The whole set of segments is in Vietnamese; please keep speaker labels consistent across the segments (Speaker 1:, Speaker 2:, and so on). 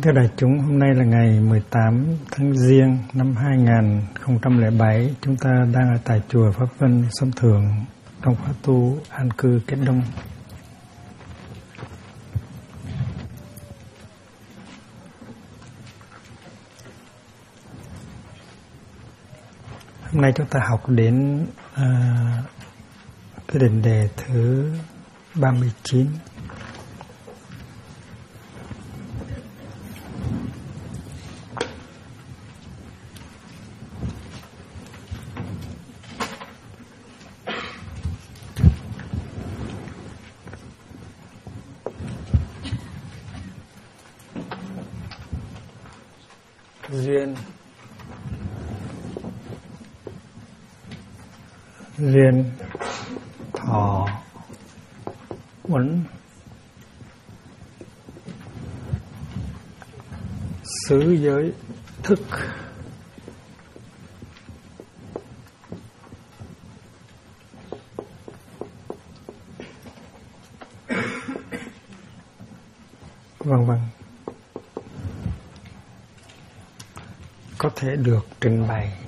Speaker 1: Thưa đại chúng, hôm nay là ngày 18 tháng Giêng năm 2007. Chúng ta đang ở tại chùa Pháp Vân, Sông Thượng, trong khóa tu an cư Kết Đông. Hôm nay chúng ta học đến cái định đề thứ 39. Duyên thọ uẩn xứ giới thức. Vân vân, có thể được trình bày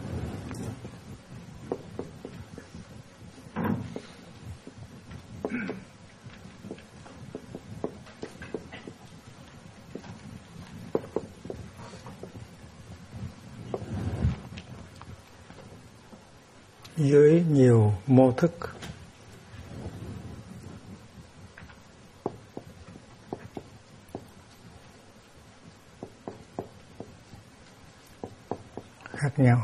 Speaker 1: dưới nhiều mô thức. Khác nhau.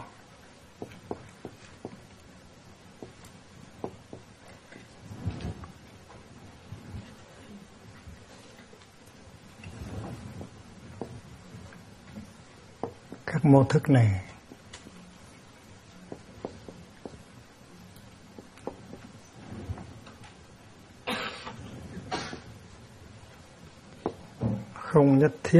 Speaker 1: Các mô thức này không nhất thiết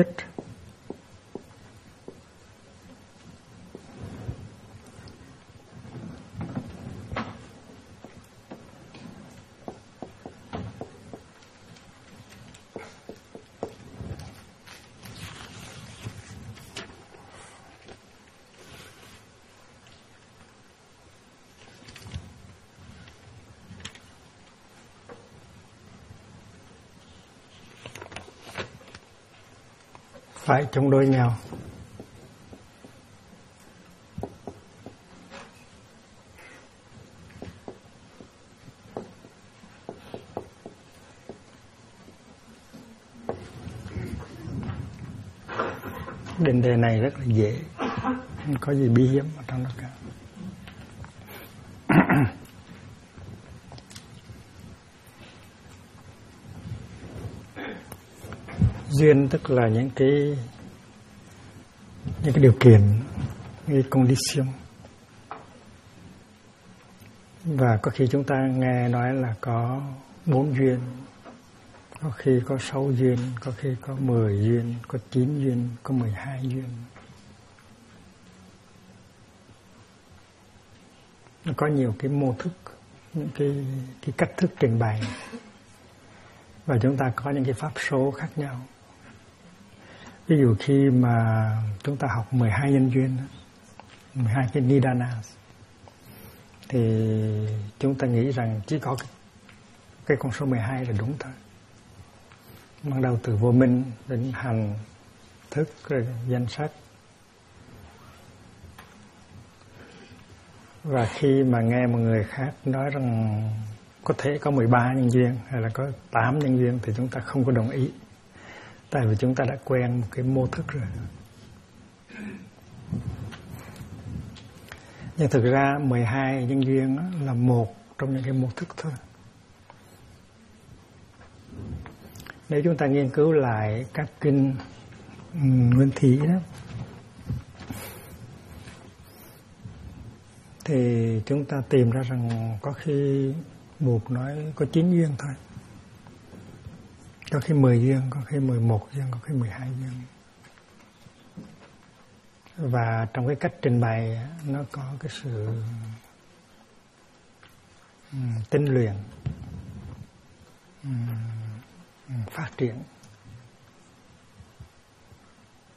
Speaker 1: phải chống đối nhau. Định đề này rất là dễ, không có gì bí hiểm ở trong đó cả. Duyên tức là những cái điều kiện, cái condition. Và có khi chúng ta nghe nói là có 4 duyên, có khi có 6 duyên, có khi có 10 duyên, có 9 duyên, có 12 duyên. Nó có nhiều cái mô thức, những cái cách thức trình bày. Và chúng ta có những cái pháp số khác nhau. Ví dụ khi mà chúng ta học 12 nhân duyên, 12 cái nidana, thì chúng ta nghĩ rằng chỉ có cái con số 12 là đúng thôi. Bắt đầu từ vô minh đến hành, thức, rồi danh sắc. Và khi mà nghe một người khác nói rằng có thể có 13 nhân duyên hay là có 8 nhân duyên thì chúng ta không có đồng ý. Tại vì chúng ta đã quen một cái mô thức rồi. Nhưng thực ra 12 nhân duyên là một trong những cái mô thức thôi. Nếu chúng ta nghiên cứu lại các kinh Nguyên Thủy đó, thì chúng ta tìm ra rằng có khi Bụt nói có 9 duyên thôi. Có khi 10 duyên, có khi 11 duyên, có khi 12 duyên. Và trong cái cách trình bày nó có cái sự tinh luyện, phát triển.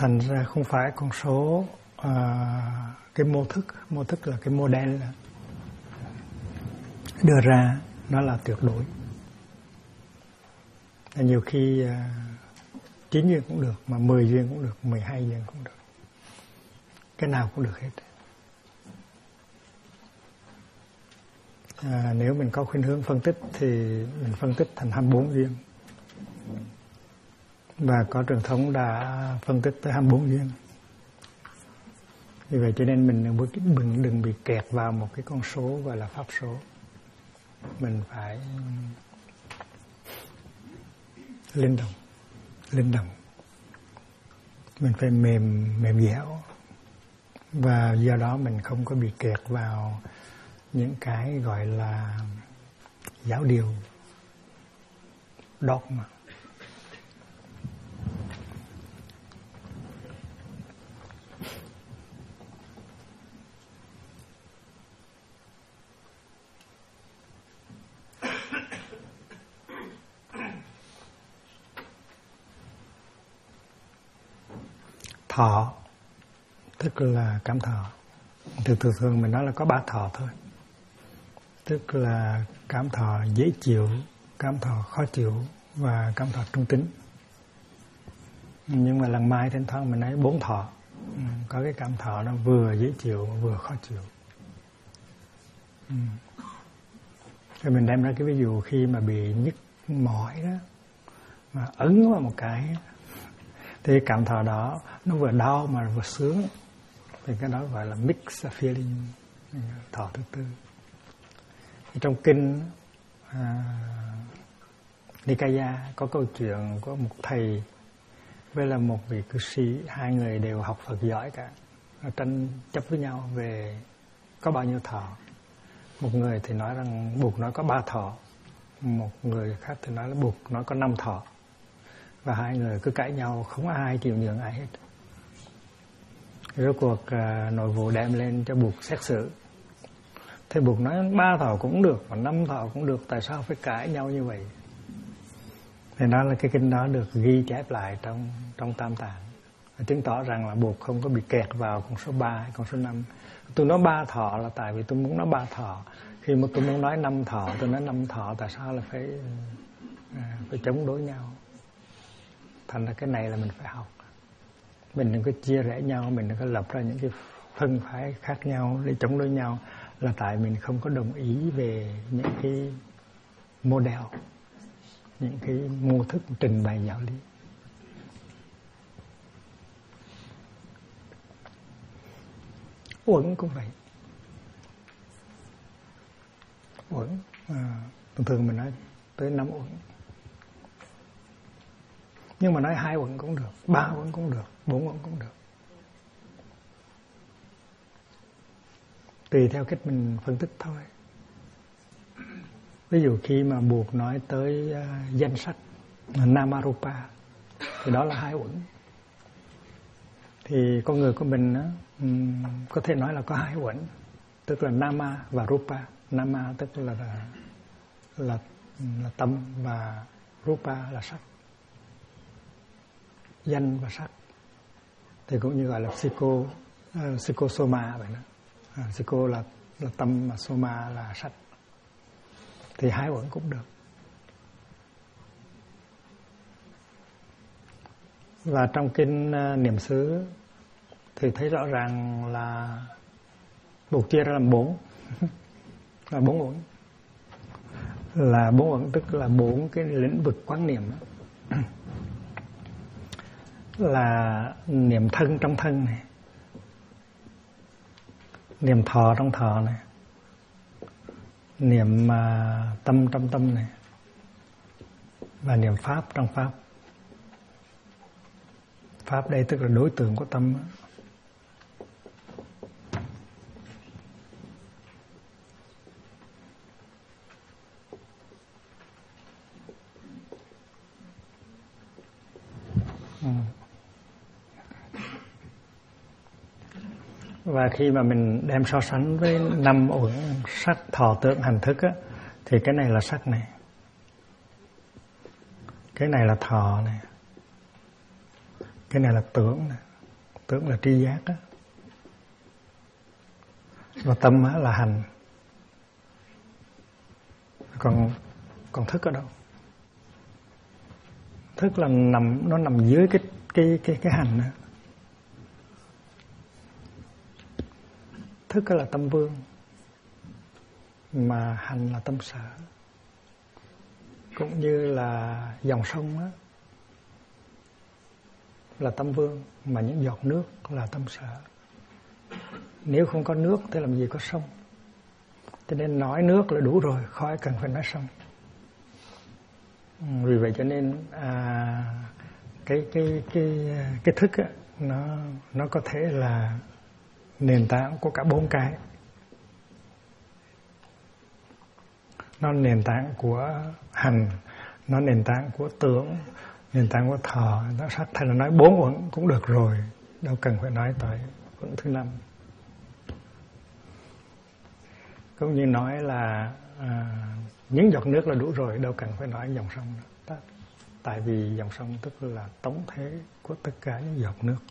Speaker 1: thành ra không phải con số cái mô thức là cái model đưa ra nó là tuyệt đối. Nhiều khi 9 duyên cũng được, mà 10 duyên cũng được, 12 duyên cũng được, cái nào cũng được hết. Nếu mình có khuynh hướng phân tích thì mình phân tích thành 24 duyên, và có truyền thống đã phân tích tới 24 duyên. Vì vậy cho nên mình đừng bị kẹt vào một cái con số gọi là pháp số. Mình phải linh động. Mình phải mềm dẻo, và do đó mình không có bị kẹt vào những cái gọi là giáo điều, dogma. Thọ tức là cảm thọ. Thường mình nói là có 3 thọ thôi. Tức là cảm thọ dễ chịu, cảm thọ khó chịu và cảm thọ trung tính. Nhưng mà lần mai thỉnh thoảng mình nói 4 thọ. Có cái cảm thọ nó vừa dễ chịu vừa khó chịu. Rồi mình đem ra cái ví dụ khi mà bị nhức mỏi đó, mà ấn vào một cái thì cảm thọ đó nó vừa đau mà vừa sướng, thì cái đó gọi là mixed feeling, thọ thứ tư. Trong kinh Nikaya có câu chuyện có một thầy với là một vị cư sĩ, hai người đều học Phật giỏi cả, tranh chấp với nhau về có bao nhiêu thọ. Một người thì nói rằng Bụt nói có 3 thọ, một người khác thì nói là Bụt nói có 5 thọ, và hai người cứ cãi nhau, không ai chịu nhường ai hết. Rốt cuộc nội vụ đem lên cho Bụt xét xử. Thế Bụt nói 3 thọ cũng được và 5 thọ cũng được, tại sao phải cãi nhau như vậy? Thì đó là cái kinh đó được ghi chép lại trong Tam Tạng, chứng tỏ rằng là Bụt không có bị kẹt vào con số 3 hay con số 5. Tôi nói 3 thọ là tại vì tôi muốn nói 3 thọ. Khi mà tôi muốn nói 5 thọ, tôi nói 5 thọ, tại sao là phải chống đối nhau? Thành ra cái này là mình phải học. Mình đừng có chia rẽ nhau, mình đừng có lập ra những cái phân phái khác nhau để chống đối nhau, là tại mình không có đồng ý về những cái model, những cái mô thức trình bày giáo lý. Uẩn cũng vậy. Uẩn thường mình nói tới 5 uẩn. Nhưng mà nói 2 uẩn cũng được, 3 uẩn cũng được, 4 uẩn cũng được. Tùy theo cách mình phân tích thôi. Ví dụ khi mà Bụt nói tới danh sách Namarupa thì đó là 2 uẩn. Thì con người của mình có thể nói là có 2 uẩn, tức là Nama và Rupa. Nama tức là tâm, và Rupa là sắc, danh và sắc. Thì cũng như gọi là psychosoma vậy đó. Psycho là tâm, mà soma là sắc. Thì 2 uẩn cũng được. Và trong kinh Niệm xứ thì thấy rõ ràng là Bụt chia ra làm 4 là 4 uẩn. Là 4 uẩn tức là 4 cái lĩnh vực quán niệm đó. Là niệm thân trong thân này, niệm thọ trong thọ này, niệm tâm trong tâm này, và niệm pháp trong pháp. Pháp đây tức là đối tượng của tâm. Và khi mà mình đem so sánh với 5 uẩn sắc, thọ, tưởng, hành, thức á, thì cái này là sắc này, cái này là thọ này, cái này là tưởng này, tưởng là tri giác á, và tâm á là hành. Còn thức ở đâu? Thức là nó nằm dưới cái hành đó. Thức là tâm vương, mà hành là tâm sở. Cũng như là dòng sông á, là tâm vương, mà những giọt nước là tâm sở. Nếu không có nước thì làm gì có sông. Cho nên nói nước là đủ rồi, khỏi cần phải nói sông. Vì vậy cho nên cái thức á, nó có thể là nền tảng của cả bốn cái. Nó nền tảng của hành, nó nền tảng của tưởng, nền tảng của thọ, nó sắc. Thành là nói 4 uẩn cũng được rồi, đâu cần phải nói tới uẩn thứ 5. Cũng như nói là những giọt nước là đủ rồi, đâu cần phải nói dòng sông nữa. Tại vì dòng sông tức là tổng thể của tất cả những giọt nước.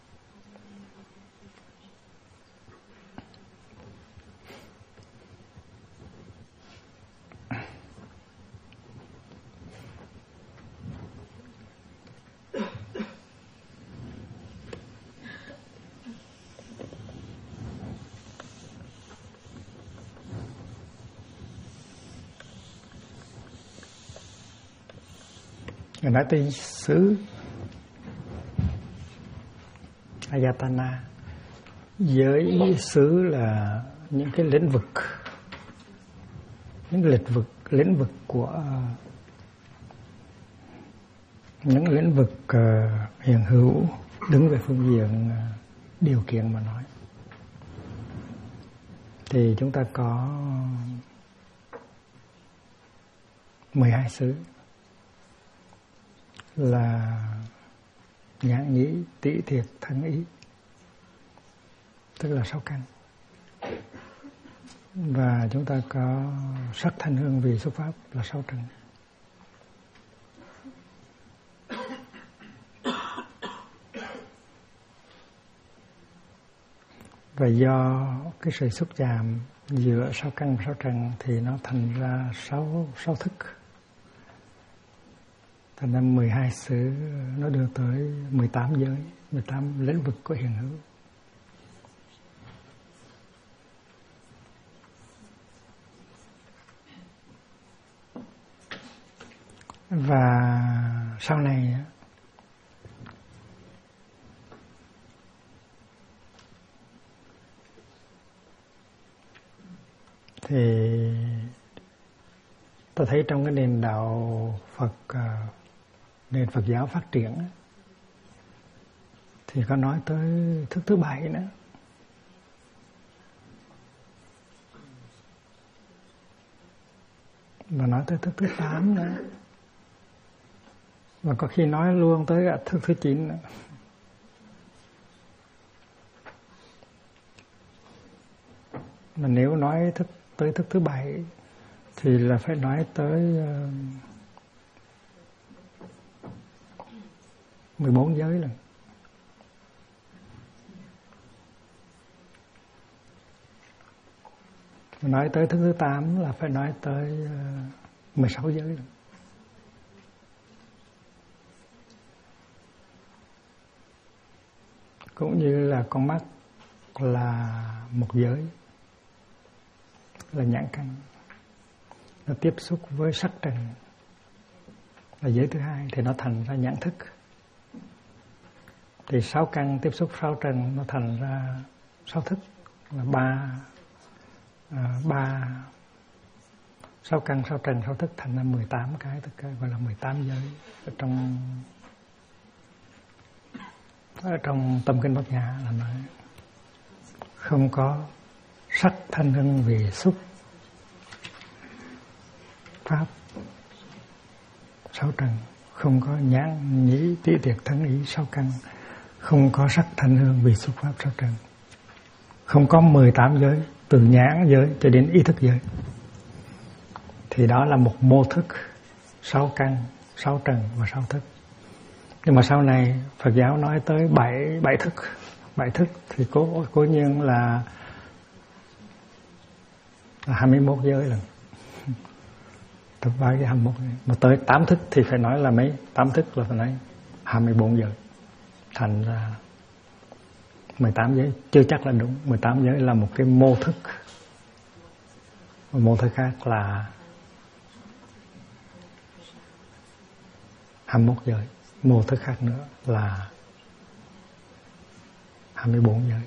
Speaker 1: Người nói tới xứ Ayatana. Giới xứ là những cái lĩnh vực, những lĩnh vực của những lĩnh vực hiện hữu, đứng về phương diện điều kiện mà nói. Thì chúng ta có 12 xứ là nhãn nhĩ tỷ thiệt thân ý, tức là 6 căn. Và chúng ta có sắc thanh hương vị xúc pháp là 6 trần. Và do cái sự xúc chạm giữa 6 căn và 6 trần thì nó thành ra 6 thức. Thành ra 12 xứ nó đưa tới 18 giới, 18 lĩnh vực của hiện hữu. Và sau này thì tôi thấy trong cái nền đạo Phật, nền Phật giáo phát triển thì có nói tới thức thứ 7 nữa. Và nói tới thức thứ 8 nữa. Và có khi nói luôn tới thức thứ 9 nữa. Mà nếu nói tới thức thứ 7 thì là phải nói tới 14 giới lần. Mà nói tới thức thứ 8 là phải nói tới 16 giới lần. Cũng như là con mắt là một giới, là nhãn căn, nó tiếp xúc với sắc trần là giới thứ 2 thì nó thành ra nhãn thức. Thì 6 căn tiếp xúc 6 trần nó thành ra 6 thức, là 6 căn 6 trần 6 thức thành ra 18 cái, tất cả gọi là 18 giới ở trong Tâm Kinh Bát Nhã là nói không có sắc thanh hương vị xúc pháp 6 trần, không có nhãn nhĩ tỷ thiệt thân ý 6 căn, không có sắc thanh hương vị xúc pháp 6 trần, không có 18 giới từ nhãn giới cho đến ý thức giới. Thì đó là một mô thức 6 căn, 6 trần và 6 thức. Nhưng mà sau này Phật giáo nói tới 7 thức. 7 thức thì cố nhiên là 21 giới lần. Tập 3 cái 21. Mà tới 8 thức thì phải nói là mấy? 8 thức là phải nói 24 giới. Thành ra 18 giới chưa chắc là đúng. 18 giới là một cái mô thức. Một mô thức khác là 21 giới. Mô thức khác nữa là 24 giới.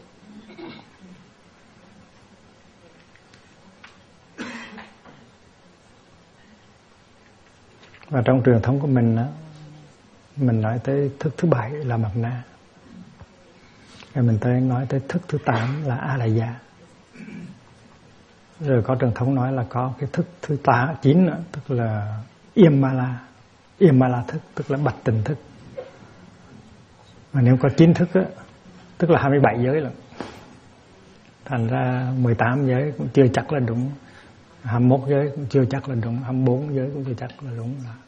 Speaker 1: Và trong truyền thống của mình đó, mình nói tới thức thứ 7 là Mạt Na. Rồi mình nói tới thức thứ 8 là A Lại Gia. Rồi có truyền thống nói là có cái thức thứ 9 nữa, tức là Yêm Ma La thức, tức là Bạch Tình thức. Mà nếu có 9 thức á, tức là 27 giới lận. Thành ra 18 giới cũng chưa chắc là đúng, 21 giới cũng chưa chắc là đúng, 24 giới cũng chưa chắc là đúng, là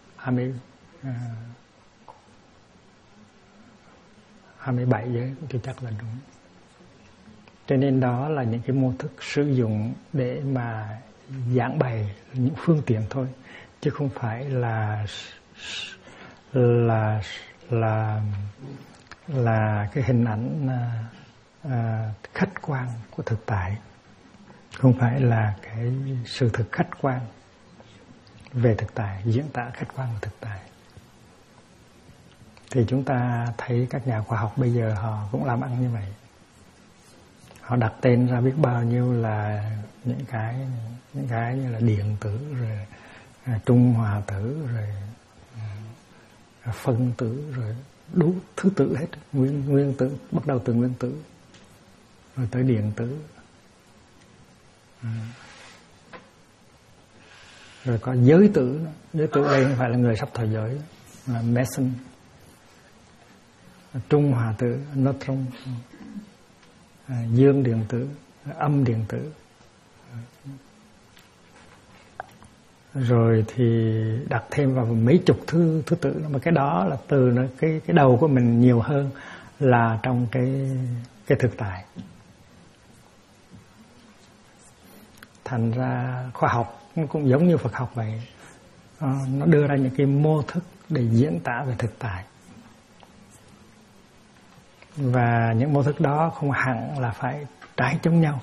Speaker 1: 27 giới cũng chưa chắc là đúng. Cho nên đó là những cái mô thức sử dụng để mà giảng bày những phương tiện thôi, chứ không phải là cái hình ảnh khách quan của thực tại, không phải là cái sự thực khách quan về thực tại, diễn tả khách quan của thực tại. Thì chúng ta thấy các nhà khoa học bây giờ họ cũng làm ăn như vậy. Họ đặt tên ra biết bao nhiêu là những cái như là điện tử, rồi trung hòa tử, rồi phân tử, rồi đủ thứ tử hết, nguyên tử, bắt đầu từ nguyên tử rồi tới điện tử. Rồi có giới tử. Giới tử đây không phải là người sắp thời giới, là Mason. Trung hòa tử, neutron, dương điện tử, âm điện tử. Rồi thì đặt thêm vào mấy chục thứ tự, mà cái đó là từ cái đầu của mình nhiều hơn là trong cái thực tại. Thành ra khoa học nó cũng giống như Phật học vậy, nó đưa ra những cái mô thức để diễn tả về thực tại. Và những mô thức đó không hẳn là phải trái chống nhau.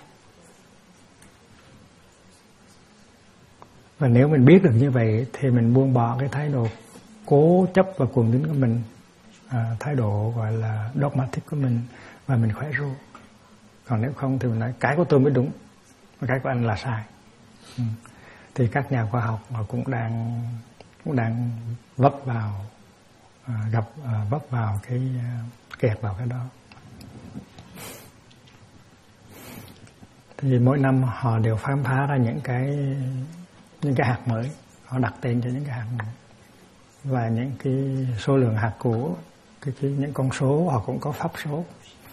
Speaker 1: Và nếu mình biết được như vậy thì mình buông bỏ cái thái độ cố chấp và cuồng tín của mình, thái độ gọi là dogmatic của mình, và mình khỏe ru. Còn nếu không thì mình nói cái của tôi mới đúng, cái của anh là sai. Thì các nhà khoa học họ cũng đang vấp vào kẹt vào cái đó. Thì mỗi năm họ đều khám phá ra những cái hạt mới, họ đặt tên cho những cái hạt mới, và những cái số lượng hạt cũ, những con số họ cũng có pháp số.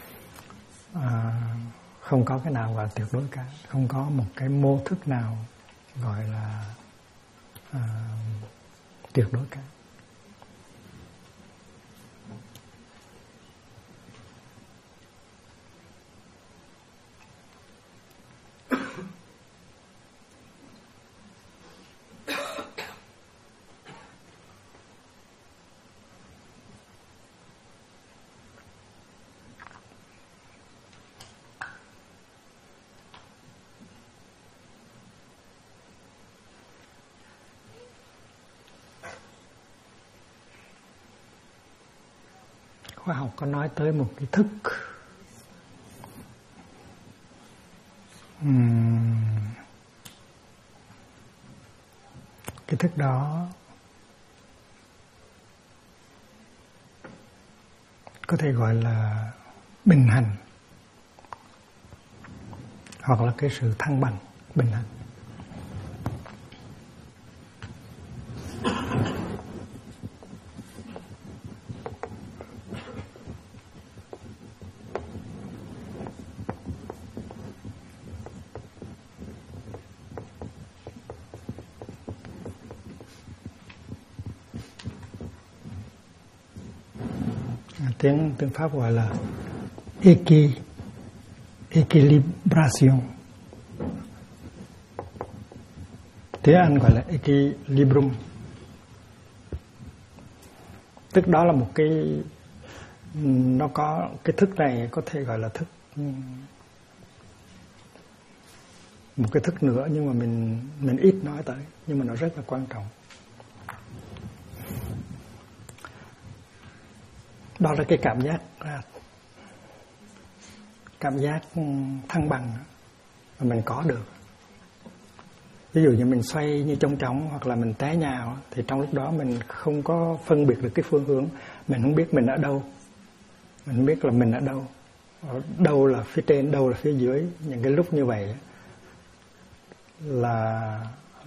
Speaker 1: Không có cái nào gọi tuyệt đối cả, không có một cái mô thức nào gọi là tuyệt đối cả. Khoa học có nói tới một cái thức, cái thức đó có thể gọi là bình hành, hoặc là cái sự thăng bằng bình hành. Tiếng Pháp gọi là equilibration. Tiếng Anh gọi là equilibrium. Tức đó là một cái, nó có cái thức này có thể gọi là thức, một cái thức nữa nhưng mà mình ít nói tới, nhưng mà nó rất là quan trọng. Đó là cái cảm giác thăng bằng mà mình có được. Ví dụ như mình xoay như chong chóng hoặc là mình té nhào thì trong lúc đó mình không có phân biệt được cái phương hướng, mình không biết mình ở đâu, mình không biết là mình ở đâu, đâu là phía trên, đâu là phía dưới. Những cái lúc như vậy là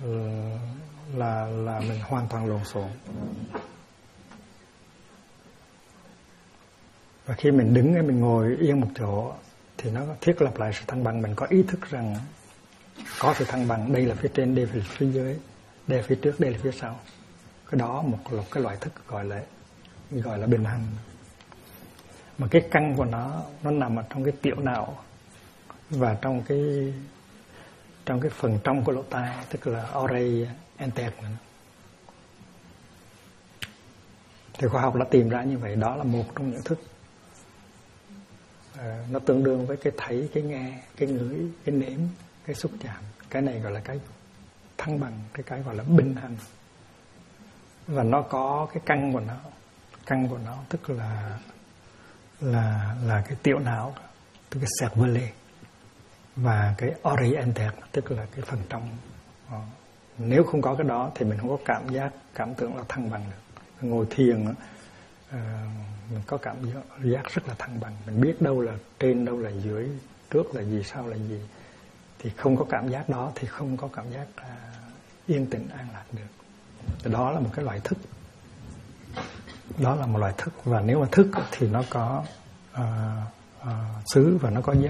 Speaker 1: mình hoàn toàn lộn xộn. Và khi mình đứng hay mình ngồi yên một chỗ thì nó thiết lập lại sự thăng bằng. Mình có ý thức rằng có sự thăng bằng, đây là phía trên, đây là phía dưới, đây là phía trước, đây là phía sau. Cái đó một cái loại thức gọi là bình hành. Mà cái căn của nó nằm ở trong cái tiểu não và trong cái phần trong của lỗ tai, tức là oray interne. Thì khoa học đã tìm ra như vậy. Đó là một trong những thức. Nó tương đương với cái thấy, cái nghe, cái ngửi, cái nếm, cái xúc chạm. Cái này gọi là cái thăng bằng, cái gọi là bình hành. Và nó có cái căn của nó tức là cái tiểu não, tức cái cervelet, và cái oray interne, tức là cái phần trong. Nếu không có cái đó thì mình không có cảm tưởng là thăng bằng được. Ngồi thiền mình có cảm giác rất là thăng bằng, mình biết đâu là trên, đâu là dưới, trước là gì, sau là gì. Thì không có cảm giác đó thì không có cảm giác yên tĩnh an lạc được. Đó là một cái loại thức. Đó là một loại thức. Và nếu mà thức thì nó có xứ và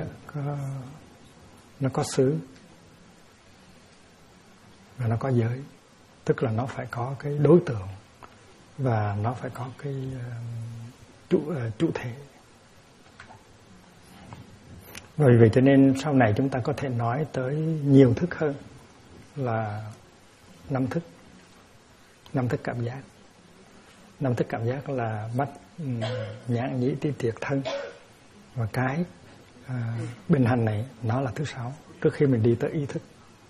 Speaker 1: nó có xứ và nó có giới. Tức là nó phải có cái đối tượng và nó phải có cái chủ thể. Vì vậy cho nên sau này chúng ta có thể nói tới nhiều thức hơn là 5 thức. 5 thức cảm giác. 5 thức cảm giác là mắt, nhãn, nhĩ, tí, tiệt, thân. Và cái bình hành này nó là thứ 6. Trước khi mình đi tới ý thức.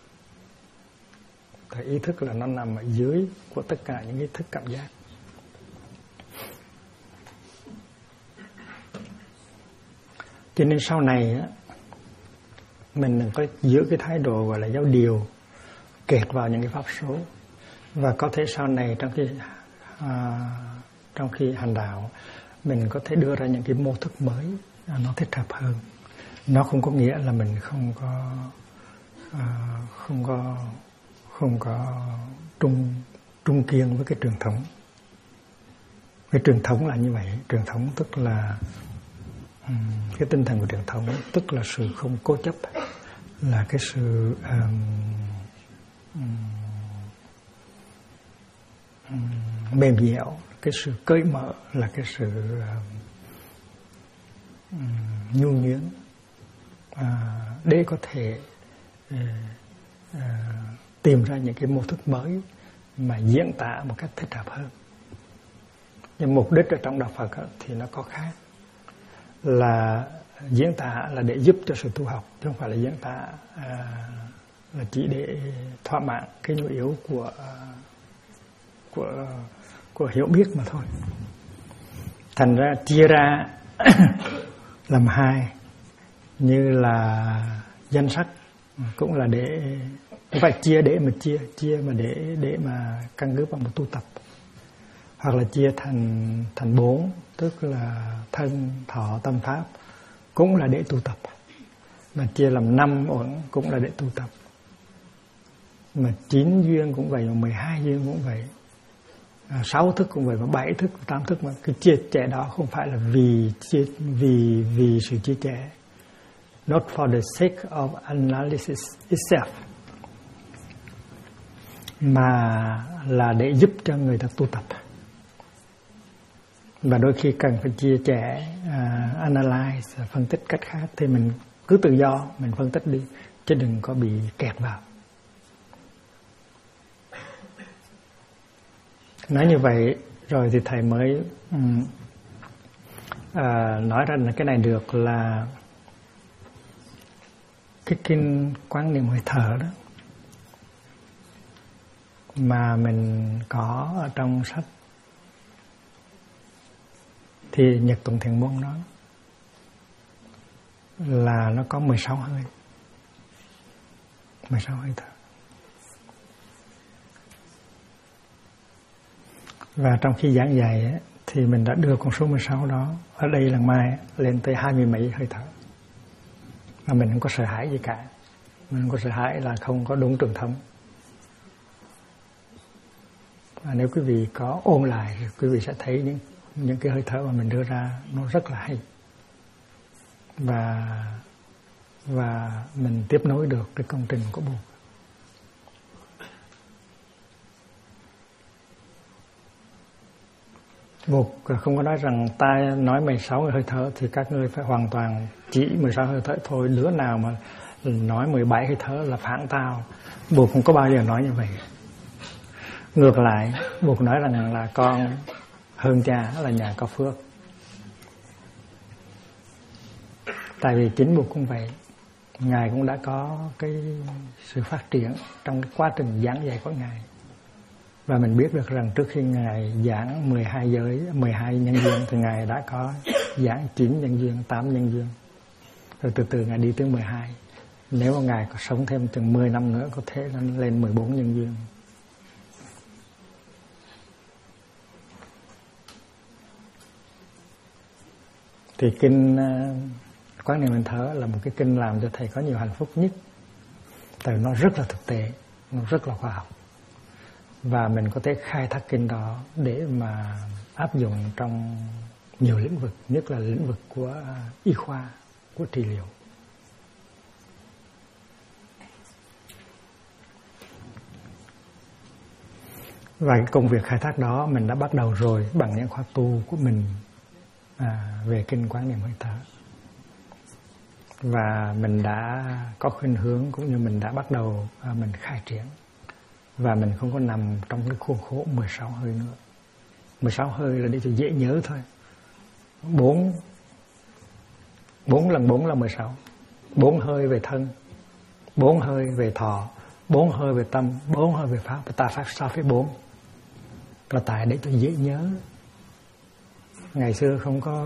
Speaker 1: Thì ý thức là nó nằm ở dưới của tất cả những cái thức cảm giác. Cho nên sau này mình đừng có giữ cái thái độ gọi là giáo điều, kẹt vào những cái pháp số. Và có thể sau này trong khi hành đạo mình có thể đưa ra những cái mô thức mới nó thích hợp hơn. Nó không có nghĩa là mình không có trung kiên với cái truyền thống. Cái truyền thống là như vậy. Truyền thống tức là cái tinh thần của truyền thống, tức là sự không cố chấp, là cái sự mềm dẻo, cái sự cởi mở, là cái sự nhu nhuyễn, để có thể tìm ra những cái mô thức mới mà diễn tả một cách thích hợp hơn. Nhưng mục đích ở trong đạo Phật thì nó có khác, là diễn tả là để giúp cho sự tu học, chứ không phải là diễn tả là chỉ để thỏa mãn cái nhu yếu của hiểu biết mà thôi. Thành ra chia ra làm hai, như là danh sách cũng là để không phải chia để mà chia mà để mà căn cứ vào một tu tập, hoặc là chia thành 4, tức là thân, thọ, tâm, pháp, cũng là để tu tập. Mà chia làm 5 uẩn cũng là để tu tập. Mà 9 duyên cũng vậy, mà 12 duyên cũng vậy, 6 thức cũng vậy, mà 7 thức, 8 thức. Mà cái chia sẻ đó không phải là vì sự chia sẻ, not for the sake of analysis itself, mà là để giúp cho người ta tu tập. Và đôi khi cần phải chia sẻ, analyze, phân tích cách khác, thì mình cứ tự do mình phân tích đi, chứ đừng có bị kẹt vào. Nói như vậy rồi thì thầy mới nói ra là cái này được, là cái kinh Quán Niệm Hơi Thở đó mà mình có ở trong sách thì Nhật Tụng Thiền Môn nói là nó có 16 hơi, 16 hơi thở. Và trong khi giảng dạy ấy, thì mình đã đưa con số 16 đó ở đây lần mai lên tới 20 mấy hơi thở. Mà mình không có sợ hãi gì cả. Mình không có sợ hãi là không có đúng trường thống. Và nếu quý vị có ôn lại thì quý vị sẽ thấy những cái hơi thở mà mình đưa ra nó rất là hay. Và mình tiếp nối được cái công trình của Bụt. Bụt không có nói rằng ta nói 16 hơi thở thì các ngươi phải hoàn toàn chỉ 16 hơi thở thôi. Đứa nào mà nói 17 hơi thở là phản tao. Bụt không có bao giờ nói như vậy. Ngược lại, Bụt nói rằng là con hơn cha là nhà có phước. Tại vì chính Bụt cũng vậy. Ngài cũng đã có cái sự phát triển trong cái quá trình giảng dạy của Ngài. Và mình biết được rằng trước khi Ngài giảng 12 giới, 12 nhân duyên thì Ngài đã có giảng 9 nhân duyên, 8 nhân duyên. Rồi từ từ Ngài đi tới 12. Nếu mà Ngài có sống thêm chừng 10 năm nữa có thể lên 14 nhân duyên. Thì kinh Quán Niệm Hơi Thở là một cái kinh làm cho thầy có nhiều hạnh phúc nhất. Tại nó rất là thực tế, nó rất là khoa học. Và mình có thể khai thác kinh đó để mà áp dụng trong nhiều lĩnh vực, nhất là lĩnh vực của y khoa, của trị liệu. Và cái công việc khai thác đó mình đã bắt đầu rồi bằng những khóa tu của mình về kinh Quán Niệm Hơi Thở. Và mình đã có khuynh hướng cũng như mình đã bắt đầu mình khai triển. Và mình không có nằm trong cái khuôn khổ 16 hơi nữa. 16 hơi là để cho dễ nhớ thôi. 4 lần 4 là 16. 4 hơi về thân, 4 hơi về thọ, 4 hơi về tâm, 4 hơi về pháp. Ta phát sao phải 4? Là tại để cho dễ nhớ. Ngày xưa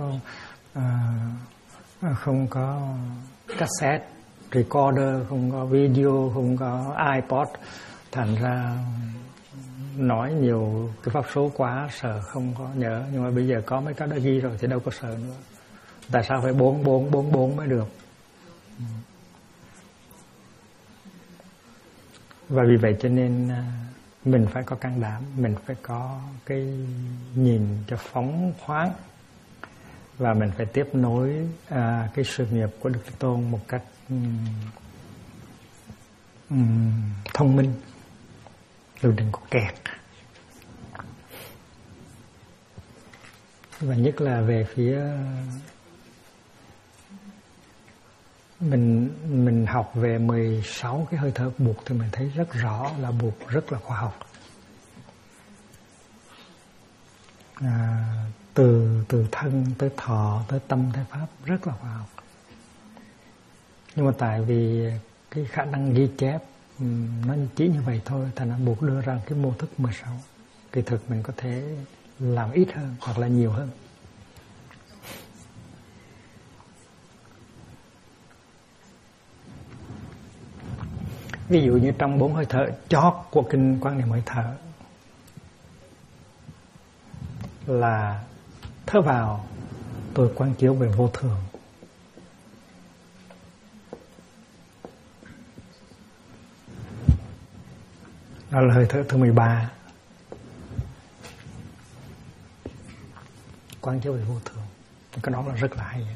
Speaker 1: không có cassette, recorder, không có video, không có iPod. Thành ra nói nhiều cái pháp số quá sợ không có nhớ. Nhưng mà bây giờ có mấy cái đã ghi rồi thì đâu có sợ nữa. Tại sao phải 4 mới được? Và vì vậy cho nên mình phải có can đảm, mình phải có cái nhìn cho phóng khoáng. Và mình phải tiếp nối cái sự nghiệp của Đức Thế Tôn một cách thông minh. Rồi đừng có kẹt. Và nhất là về phía mình học về 16 cái hơi thở Bụt thì mình thấy rất rõ là Bụt rất là khoa học. Từ thân tới thọ tới tâm tới pháp rất là khoa học. Nhưng mà tại vì cái khả năng ghi chép nó chỉ như vậy thôi, thành ra Bụt đưa ra cái mô thức 16. Kỳ thực mình có thể làm ít hơn hoặc là nhiều hơn. Ví dụ như trong 4 hơi thở chót của kinh Quán Niệm Hơi Thở là thở vào tôi quán chiếu về vô thường. Đó là hơi thở thứ 13. Quán chiếu về vô thường. Cái đó là rất là hay.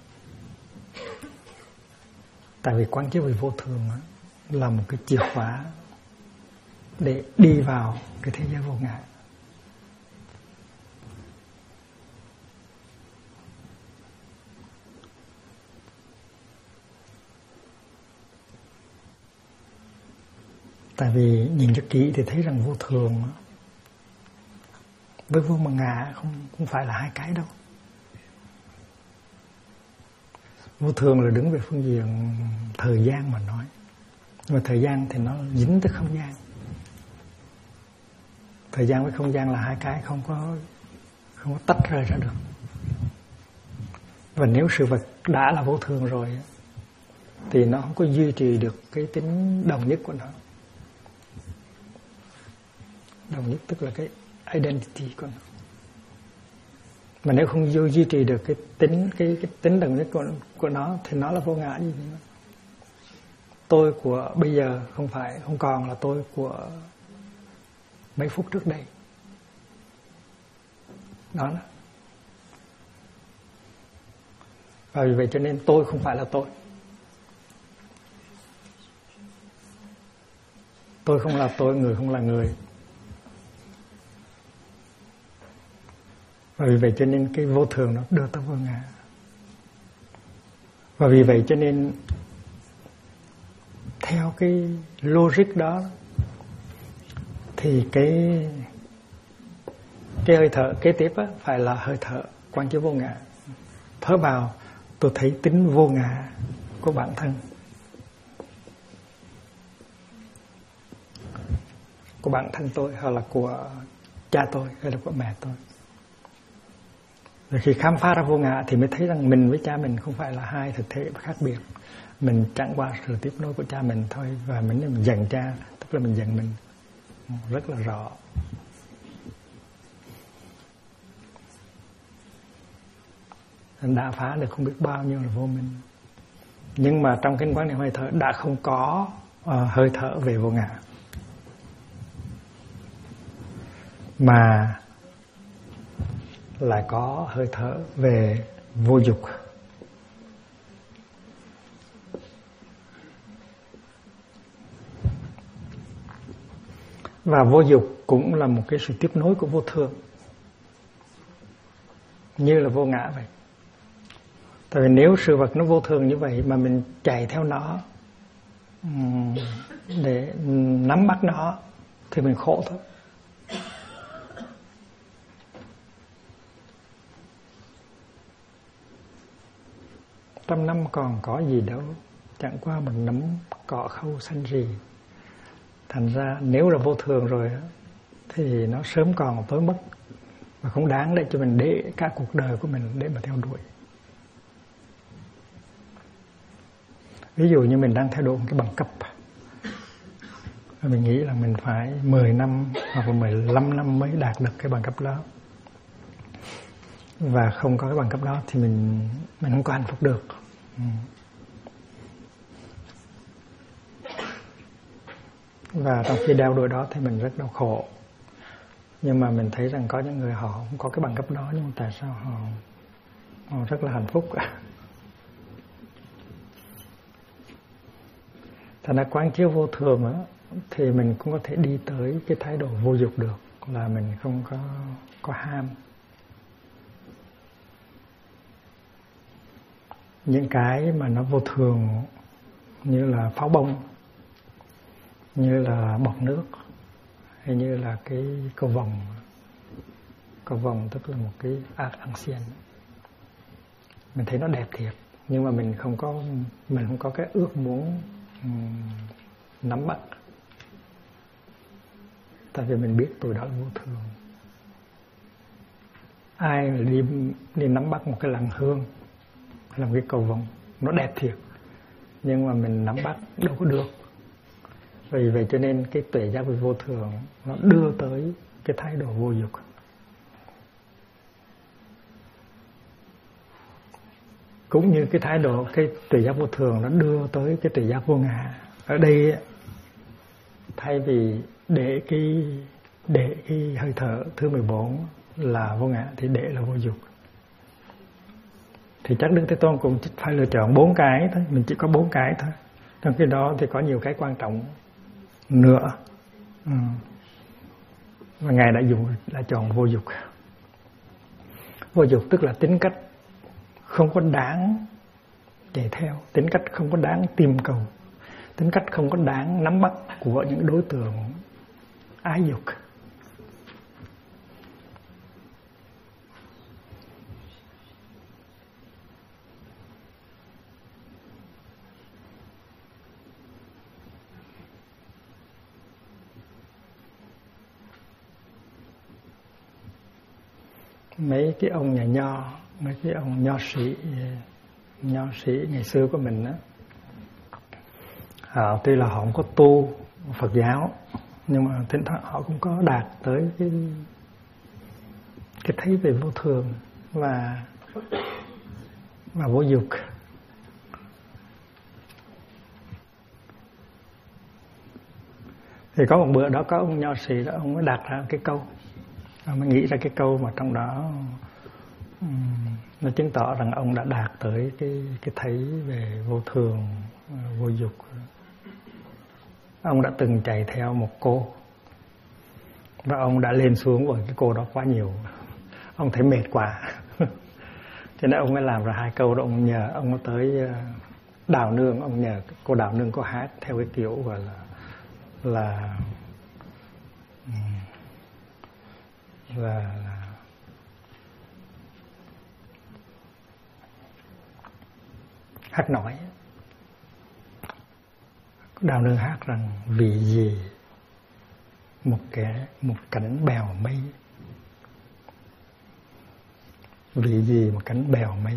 Speaker 1: Tại vì quán chiếu về vô thường là một cái chìa khóa để đi vào cái thế giới vô ngã. Tại vì nhìn cho kỹ thì thấy rằng vô thường với vô ngã không phải là hai cái đâu. Vô thường là đứng về phương diện thời gian mà nói, nhưng mà thời gian thì nó dính tới không gian. Thời gian với không gian là hai cái không có tách rời ra được. Và nếu sự vật đã là vô thường rồi thì nó không có duy trì được cái tính đồng nhất của nó. Đồng nhất tức là cái identity của nó. Mà nếu không duy trì được cái tính đồng nhất của nó thì nó là vô ngã gì nữa. Tôi của bây giờ không còn là tôi của mấy phút trước đây. Đó. Và vì vậy cho nên tôi không phải là tôi. Tôi không là tôi, người không là người. Và vì vậy cho nên cái vô thường nó đưa tới vô ngã. Và vì vậy cho nên theo cái logic đó thì cái hơi thở kế tiếp á, phải là hơi thở quán chiếu vô ngã. Thở vào tôi thấy tính vô ngã của bản thân, của bản thân tôi, hay là của cha tôi, hay là của mẹ tôi. Rồi khi khám phá ra vô ngã thì mới thấy rằng mình với cha mình không phải là hai thực thể khác biệt. Mình chẳng qua sự tiếp nối của cha mình thôi. Và mình giận cha, tức là mình giận mình rất là rõ. Đã phá được không biết bao nhiêu là vô minh. Nhưng mà trong kinh quán niệm hơi thở đã không có hơi thở về vô ngã, mà lại có hơi thở về vô dục. Và vô dục cũng là một cái sự tiếp nối của vô thường, như là vô ngã vậy. Tại vì nếu sự vật nó vô thường như vậy mà mình chạy theo nó để nắm bắt nó thì mình khổ thôi. Trăm năm còn có gì đâu, chẳng qua một nắm cỏ khâu xanh rì. Thành ra nếu là vô thường rồi thì nó sớm còn tối mất, và không đáng để cho mình để cả cuộc đời của mình để mà theo đuổi. Ví dụ như mình đang theo đuổi một cái bằng cấp, mình nghĩ là mình phải 10 năm hoặc là 15 năm mới đạt được cái bằng cấp đó, và không có cái bằng cấp đó thì mình không có hạnh phúc được. Và trong khi đeo đuổi đó thì mình rất đau khổ. Nhưng mà mình thấy rằng có những người họ không có cái bằng cấp đó, nhưng mà tại sao họ rất là hạnh phúc. Thành ra quán chiếu vô thường đó, thì mình cũng có thể đi tới cái thái độ vô dục được, là mình không có ham. Những cái mà nó vô thường như là pháo bông, như là bọt nước, hay như là cái cầu vồng. Cầu vồng tức là một cái arc-en-ciel. Mình thấy nó đẹp thiệt, nhưng mà mình không có cái ước muốn nắm bắt. Tại vì mình biết tụi đó là vô thường. Ai mà đi nắm bắt một cái làn hương hay là một cái cầu vồng, nó đẹp thiệt, nhưng mà mình nắm bắt đâu có được. Vì vậy cho nên cái tuệ giác về vô thường nó đưa tới cái thái độ vô dục. Cũng như cái thái độ, cái tuệ giác vô thường nó đưa tới cái tuệ giác vô ngã. Ở đây thay vì để cái hơi thở thứ 14 là vô ngã thì để là vô dục. Thì chắc Đức Thế Tôn cũng phải lựa chọn 4 cái thôi, mình chỉ có 4 cái thôi. Trong khi đó thì có nhiều cái quan trọng nữa. Và Ngài đã chọn vô dục. Vô dục tức là tính cách không có đáng chạy theo, tính cách không có đáng tìm cầu, tính cách không có đáng nắm bắt của những đối tượng ái dục. Mấy cái ông nhà nho, mấy cái ông nho sĩ ngày xưa của mình á, tuy là họ không có tu Phật giáo, nhưng mà thỉnh thoảng họ cũng có đạt tới cái thấy về vô thường và vô dục. Thì có một bữa đó có ông nho sĩ đó, ông mới đặt ra cái câu, ông mới nghĩ ra cái câu mà trong đó nó chứng tỏ rằng ông đã đạt tới cái thấy về vô thường, vô dục. Ông đã từng chạy theo một cô và ông đã lên xuống với cái cô đó quá nhiều, ông thấy mệt quá cho nên ông mới làm ra hai câu đó. Ông nhờ, ông có tới Đào Nương, ông nhờ cô Đào Nương có hát theo cái kiểu gọi là hát nói. Đào Nương hát rằng vì gì một cánh bèo mây, vì gì một cánh bèo mây,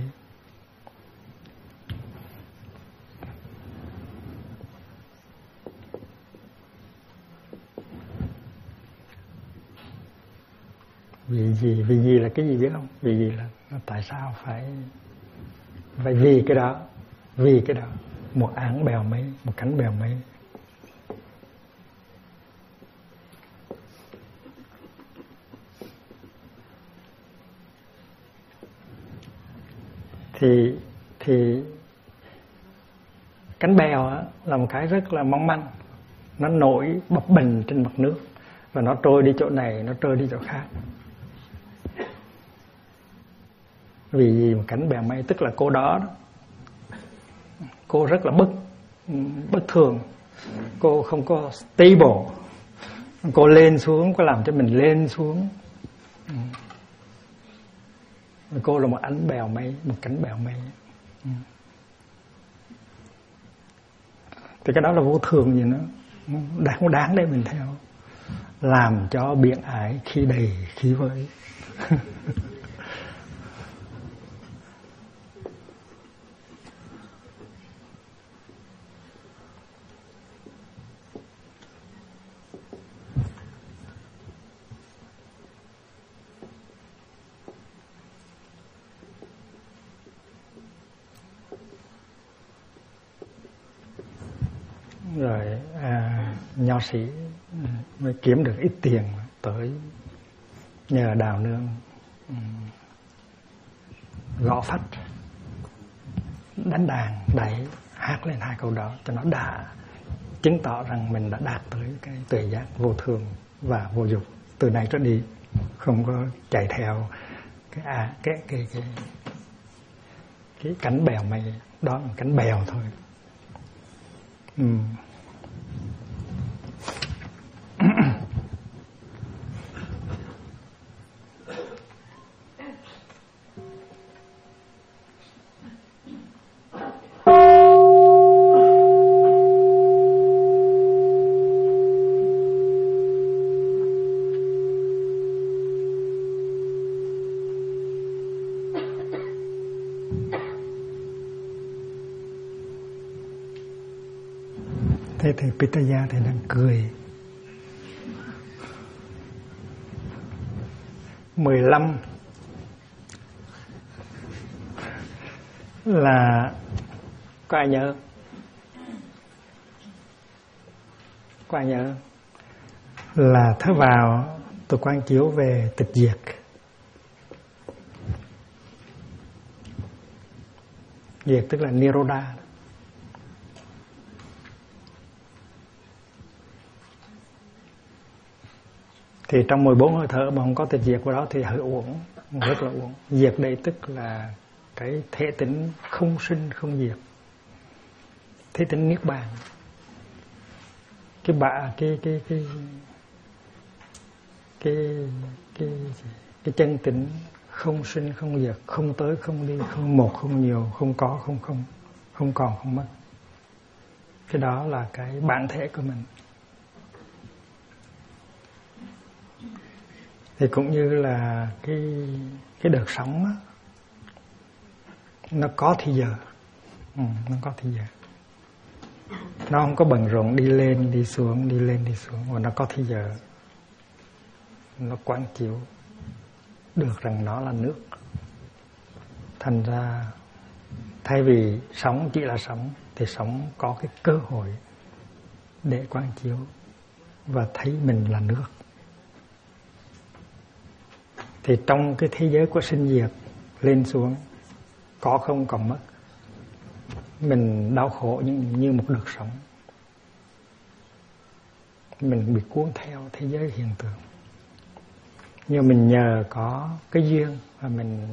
Speaker 1: vì gì là cái gì biết không? Vì gì là tại sao phải vì cái đó, một áng bèo mây, một cánh bèo mây. Thì cánh bèo á, là một cái rất là mong manh, nó nổi bập bềnh trên mặt nước và nó trôi đi chỗ này, nó trôi đi chỗ khác. Vì gì một cánh bèo mây, tức là cô đó cô rất là bất thường, cô không có stable, cô lên xuống, có làm cho mình lên xuống. Cô là một ánh bèo mây, một cánh bèo mây. Thì cái đó là vô thường gì nữa, không đáng để mình theo, làm cho biển ái khi đầy khí vơi. Rồi nho sĩ mới kiếm được ít tiền, tới nhờ Đào Nương gõ phách, đánh đàn đẩy, hát lên hai câu đó cho nó đã chứng tỏ rằng mình đã đạt tới cái tuệ giác vô thường và vô dục. Từ nay trở đi không có chạy theo cái cánh bèo mây, đó là cánh bèo thôi. Thế thì Pitaya thì đang cười. 15 là có ai nhớ? Có ai nhớ? Là thứ vào tôi quán chiếu về tịch diệt. Diệt tức là Nirodha. Thì trong 14 hơi thở mà không có tịch diệt vào đó thì hơi uổng, rất là uổng. Diệt đây tức là cái thể tính không sinh không diệt, thể tính niết bàn. cái chân tĩnh, không sinh không diệt, không tới không đi, không một không nhiều, không có không không, không còn không mất. Cái đó là cái bản thể của mình. Thì cũng như là cái đợt sóng đó, nó có thì giờ, nó có thì giờ. Nó không có bận rộn đi lên đi xuống, đi lên đi xuống, mà nó có thì giờ. Nó quán chiếu được rằng nó là nước. Thành ra thay vì sống chỉ là sống, thì sống có cái cơ hội để quán chiếu và thấy mình là nước. Thì trong cái thế giới của sinh diệt lên xuống, có không còn mất, mình đau khổ như một đợt sóng. Mình bị cuốn theo thế giới hiện tượng. Nhưng mình nhờ có cái duyên và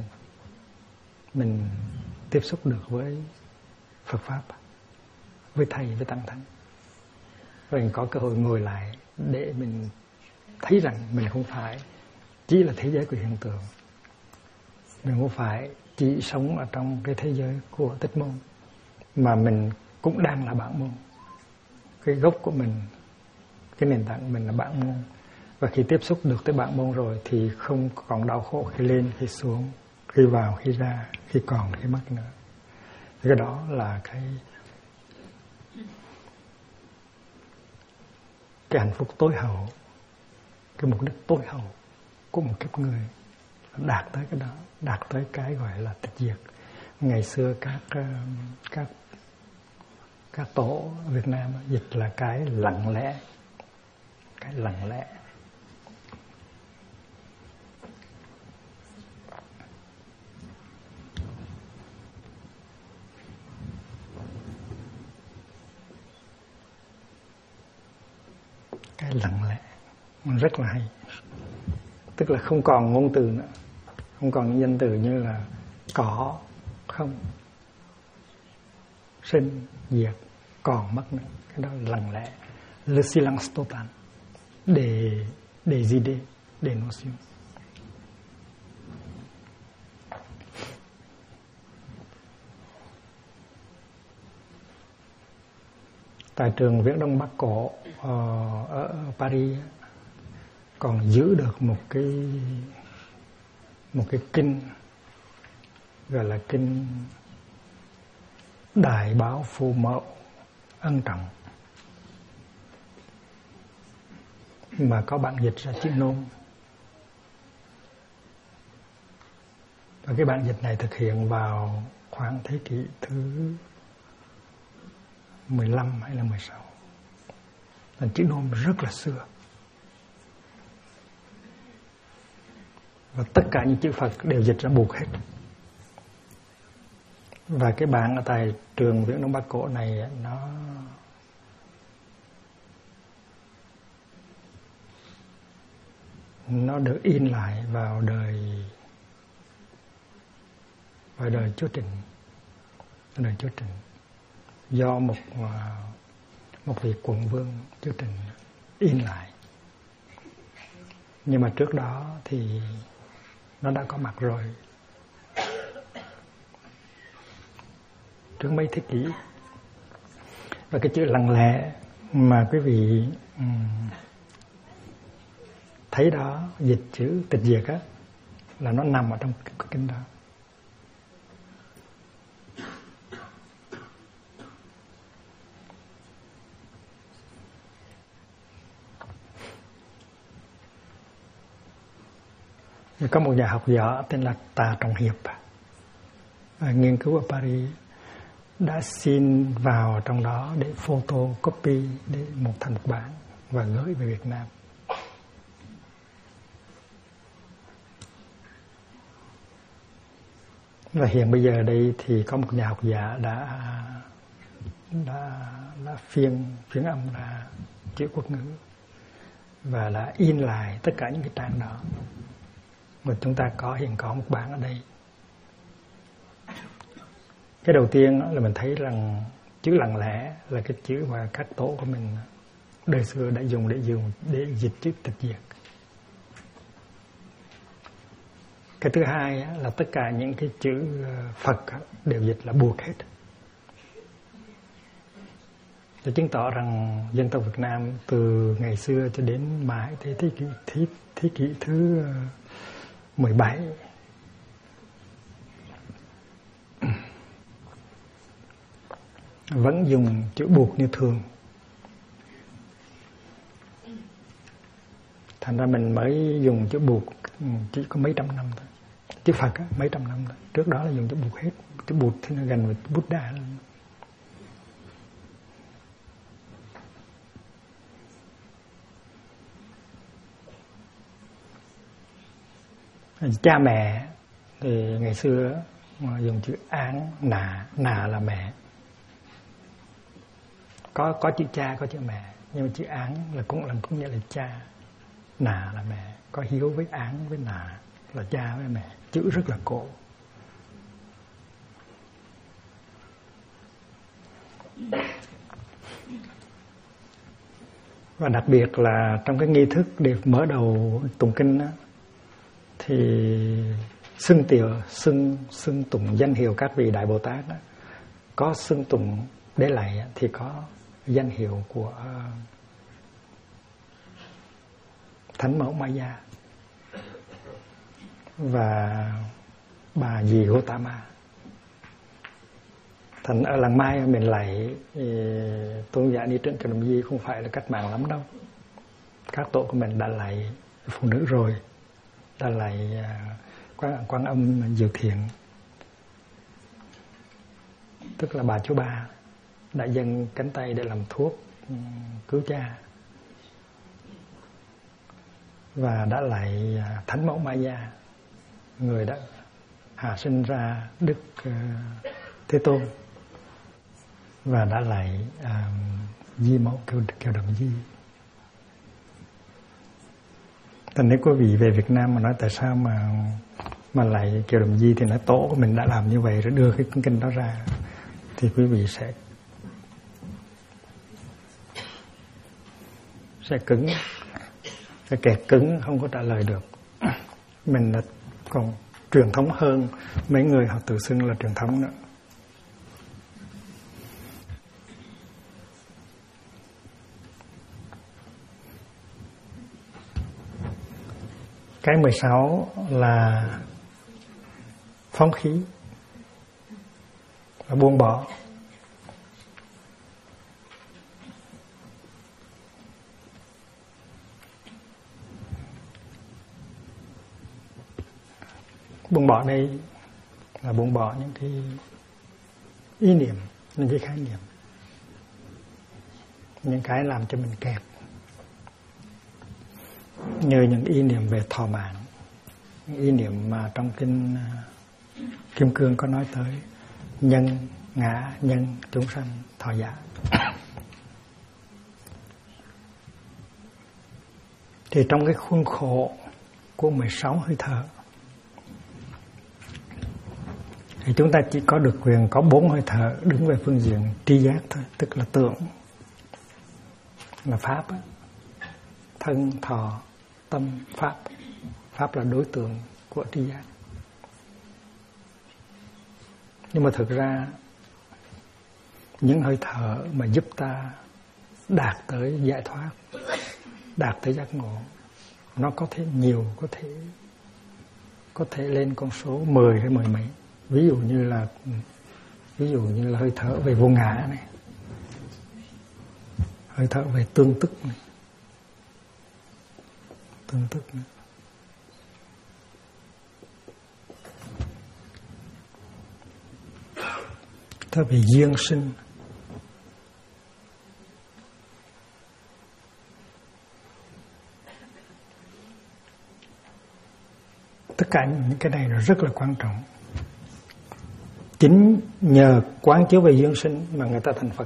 Speaker 1: mình tiếp xúc được với Phật Pháp, với Thầy, với Tăng Thánh. Rồi mình có cơ hội ngồi lại để mình thấy rằng mình không phải chỉ là thế giới của hiện tượng. Mình không phải chỉ sống ở trong cái thế giới của Tích Môn, mà mình cũng đang là Bản Môn. Cái gốc của mình, cái nền tảng của mình là Bản Môn. Và khi tiếp xúc được tới Bản Môn rồi thì không còn đau khổ khi lên, khi xuống, khi vào, khi ra, khi còn, khi mất nữa. Thì cái đó là cái hạnh phúc tối hậu, cái mục đích tối hậu của một kiếp người. Đạt tới cái đó, đạt tới cái gọi là tịch diệt. Ngày xưa các tổ Việt Nam dịch là cái lặng lẽ. Cái lặng lẽ. Cái lặng lẽ rất là hay. Tức là không còn ngôn từ nữa, không còn những danh từ như là có, không, sinh, diệt, còn, mất nữa. Cái đó là lặng lẽ. Le silence total des idées, des notions. Tại trường Viễn Đông Bắc Cổ ở Paris còn giữ được một cái kinh gọi là kinh Đại Báo Phù Mẫu Ân Trọng, mà có bản dịch ra chữ Nôm. Và cái bản dịch này thực hiện vào khoảng thế kỷ thứ 15 hay là 16. Là chữ Nôm rất là xưa. Và tất cả những chữ Phật đều dịch ra buộc hết. Và cái bản ở tại trường Viễn Đông Bắc Cổ này nó được in lại vào đời Chúa Trịnh. Đời Chúa Trịnh do một vị quận vương Chúa Trịnh in lại. Nhưng mà trước đó thì nó đã có mặt rồi, trước mấy thế kỷ. Và cái chữ lặng lẽ mà quý vị thấy đó, dịch chữ tịch diệt á, là nó nằm ở trong cái kinh đó. Có một nhà học giả tên là Tà Trọng Hiệp, nghiên cứu ở Paris, đã xin vào trong đó để photocopy để thành một bản và gửi về Việt Nam. Và hiện bây giờ đây thì có một nhà học giả đã phiên âm ra chữ quốc ngữ và đã in lại tất cả những cái trang đó. Và chúng ta hiện có một bản ở đây. Cái đầu tiên là mình thấy rằng chữ lặng lẽ là cái chữ mà các tổ của mình đời xưa đã dùng để dịch chữ tịch diệt. Cái thứ hai là tất cả những cái chữ Phật đều dịch là buộc hết, để chứng tỏ rằng dân tộc Việt Nam từ ngày xưa cho đến mãi thế kỷ thứ 17 vẫn dùng chữ buộc như thường. Thành ra mình mới dùng chữ buộc chỉ có mấy trăm năm thôi. Chữ Phật mấy trăm năm thôi. Trước đó là dùng chữ buộc hết. Chữ buộc thì nó gần với Buddha. Cha mẹ thì ngày xưa dùng chữ án, nà là mẹ. Có chữ cha, có chữ mẹ, nhưng mà chữ án là cũng nghĩa là cha, nà là mẹ. Có hiếu với án với nà là cha với mẹ. Chữ rất là cổ. Và đặc biệt là trong cái nghi thức để mở đầu tụng kinh đó, thì xưng tụng danh hiệu các vị Đại Bồ Tát đó. Có xưng tụng để lại thì có danh hiệu của Thánh Mẫu Maya và bà dì Gotama. Thành ở làng Mai mình lại tôn giả Ni Trượng Kiều Đồng Di không phải là cách mạng lắm đâu. Các tổ của mình đã lại phụ nữ rồi, đã lại Quan Âm Diệu Thiện, tức là bà chú Ba đã dâng cánh tay để làm thuốc cứu cha, và đã lại Thánh Mẫu Maya, người đã hạ sinh ra Đức Thế Tôn, và đã lại Di Mẫu Kiều Đồng Di. Thành nếu quý vị về Việt Nam mà nói tại sao mà lại Kiều Đồng Di, thì nói tổ của mình đã làm như vậy rồi đưa cái kinh đó ra, thì quý vị sẽ cứng, sẽ kẹt cứng, không có trả lời được. Mình là còn truyền thống hơn mấy người họ tự xưng là truyền thống nữa. Cái 16 là phóng khí và buông bỏ. Buông bỏ đây là buông bỏ những cái ý niệm, những cái khái niệm, những cái làm cho mình kẹt, như những ý niệm về thọ mạng, những ý niệm mà trong kinh Kim Cương có nói tới nhân, ngã, nhân, chúng sanh, thọ giả. Thì trong cái khuôn khổ của 16 hơi thở thì chúng ta chỉ có được quyền có 4 hơi thở đứng về phương diện tri giác thôi, tức là tưởng, là pháp, thân, thọ, tâm, pháp. Pháp là đối tượng của tri giác. Nhưng mà thực ra những hơi thở mà giúp ta đạt tới giải thoát, đạt tới giác ngộ, nó có thể nhiều, có thể lên con số 10 hay 10 mấy. Ví dụ như là hơi thở về vô ngã này, hơi thở về tương tức này, thở về duyên sinh, tất cả những cái này là rất là quan trọng. Chính nhờ quán chiếu về duyên sinh mà người ta thành Phật.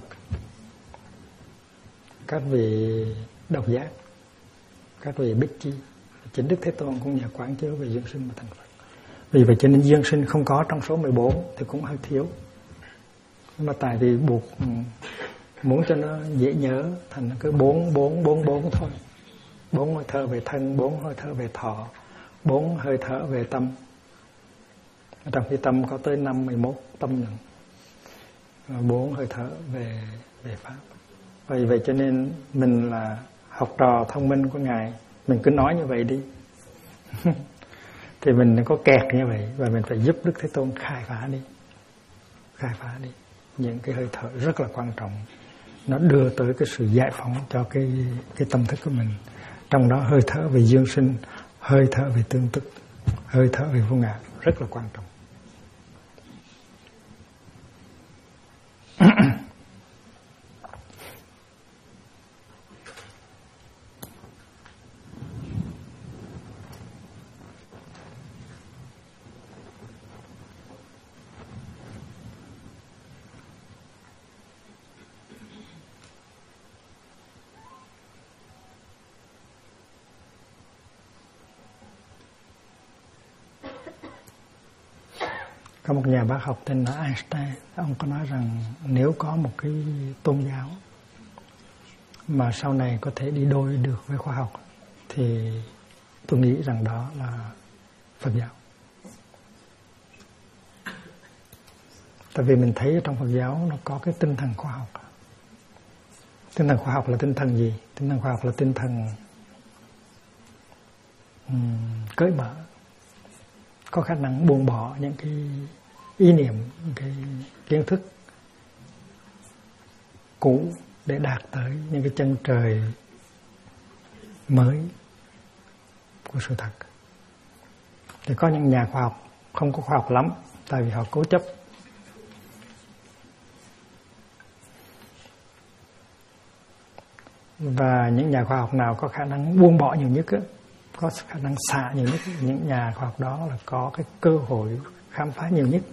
Speaker 1: Các vị độc giác, các vị Bích Chi, chính Đức Thế Tôn cũng nhờ quán chiếu về duyên sinh mà thành Phật. Vì vậy cho nên duyên sinh không có trong số 14 thì cũng hơi thiếu. Nhưng mà tại vì buộc muốn cho nó dễ nhớ thành cứ 4 thôi. 4 hơi thở về thân, 4 hơi thở về thọ, 4 hơi thở về tâm. Trong khi tâm có tới 51 tâm nữa. 4 hơi thở về pháp. Vậy cho nên mình là học trò thông minh của Ngài, mình cứ nói như vậy đi. Thì mình có kẹt như vậy, và mình phải giúp Đức Thế Tôn khai phá đi những cái hơi thở rất là quan trọng. Nó đưa tới cái sự giải phóng cho cái tâm thức của mình. Trong đó hơi thở về dương sinh, hơi thở về tương tức, hơi thở về vô ngã rất là quan trọng. Có một nhà bác học tên là Einstein, ông có nói rằng nếu có một cái tôn giáo mà sau này có thể đi đôi được với khoa học thì tôi nghĩ rằng đó là Phật giáo. Tại vì mình thấy ở trong Phật giáo nó có cái tinh thần khoa học. Tinh thần khoa học là tinh thần gì? Tinh thần khoa học là tinh thần cởi mở, có khả năng buông bỏ những cái ý niệm, những cái kiến thức cũ để đạt tới những cái chân trời mới của sự thật. Thì có những nhà khoa học không có khoa học lắm, tại vì họ cố chấp. Và những nhà khoa học nào có khả năng buông bỏ nhiều nhất, có khả năng xả nhiều nhất, những nhà khoa học đó là có cái cơ hội khám phá nhiều nhất.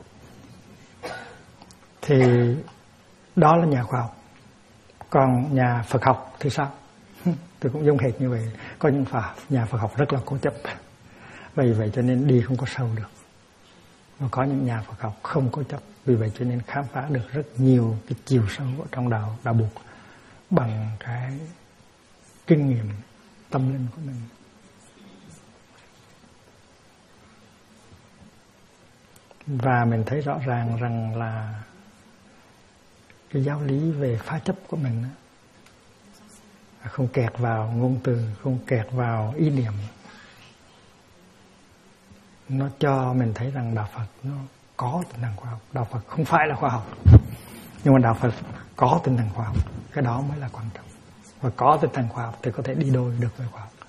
Speaker 1: Thì đó là nhà khoa học. Còn nhà Phật học thì sao? Tôi cũng giống hệt như vậy. Có những nhà Phật học rất là cố chấp. Vậy cho nên đi không có sâu được. Và có những nhà Phật học không cố chấp. Vì vậy cho nên khám phá được rất nhiều cái chiều sâu ở trong đạo buộc bằng cái kinh nghiệm tâm linh của mình. Và mình thấy rõ ràng rằng là cái giáo lý về phá chấp của mình không kẹt vào ngôn từ, không kẹt vào ý niệm. Nó cho mình thấy rằng đạo Phật nó có tinh thần khoa học. Đạo Phật không phải là khoa học, nhưng mà đạo Phật có tinh thần khoa học. Cái đó mới là quan trọng. Và có tinh thần khoa học thì có thể đi đôi được với khoa học.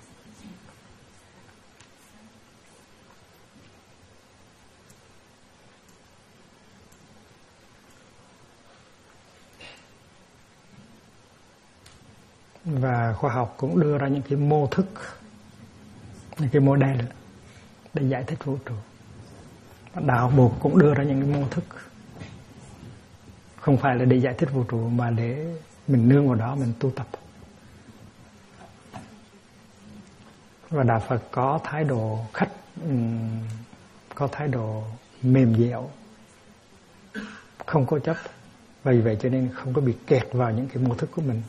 Speaker 1: Và khoa học cũng đưa ra những cái mô thức, những cái model để giải thích vũ trụ. Đạo buộc cũng đưa ra những cái mô thức, không phải là để giải thích vũ trụ mà để mình nương vào đó mình tu tập. Và đạo Phật có thái độ có thái độ mềm dẻo, không cố chấp. Vì vậy cho nên không có bị kẹt vào những cái mô thức của mình,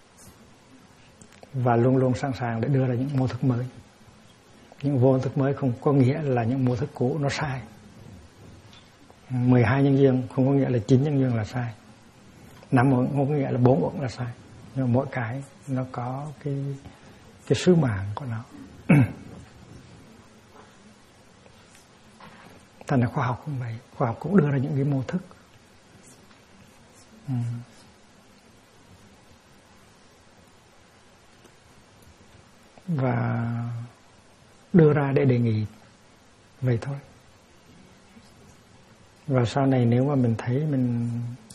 Speaker 1: và luôn luôn sẵn sàng để đưa ra những mô thức mới. Những vô thức mới không có nghĩa là những mô thức cũ nó sai. 12 nhân duyên không có nghĩa là 9 nhân duyên là sai. 5 uẩn không có nghĩa là 4 uẩn là sai. Nhưng mà mỗi cái nó có cái sứ mạng của nó. Thành ra khoa học cũng vậy. Khoa học cũng đưa ra những cái mô thức. Và đưa ra để đề nghị vậy thôi. Và sau này nếu mà mình thấy mình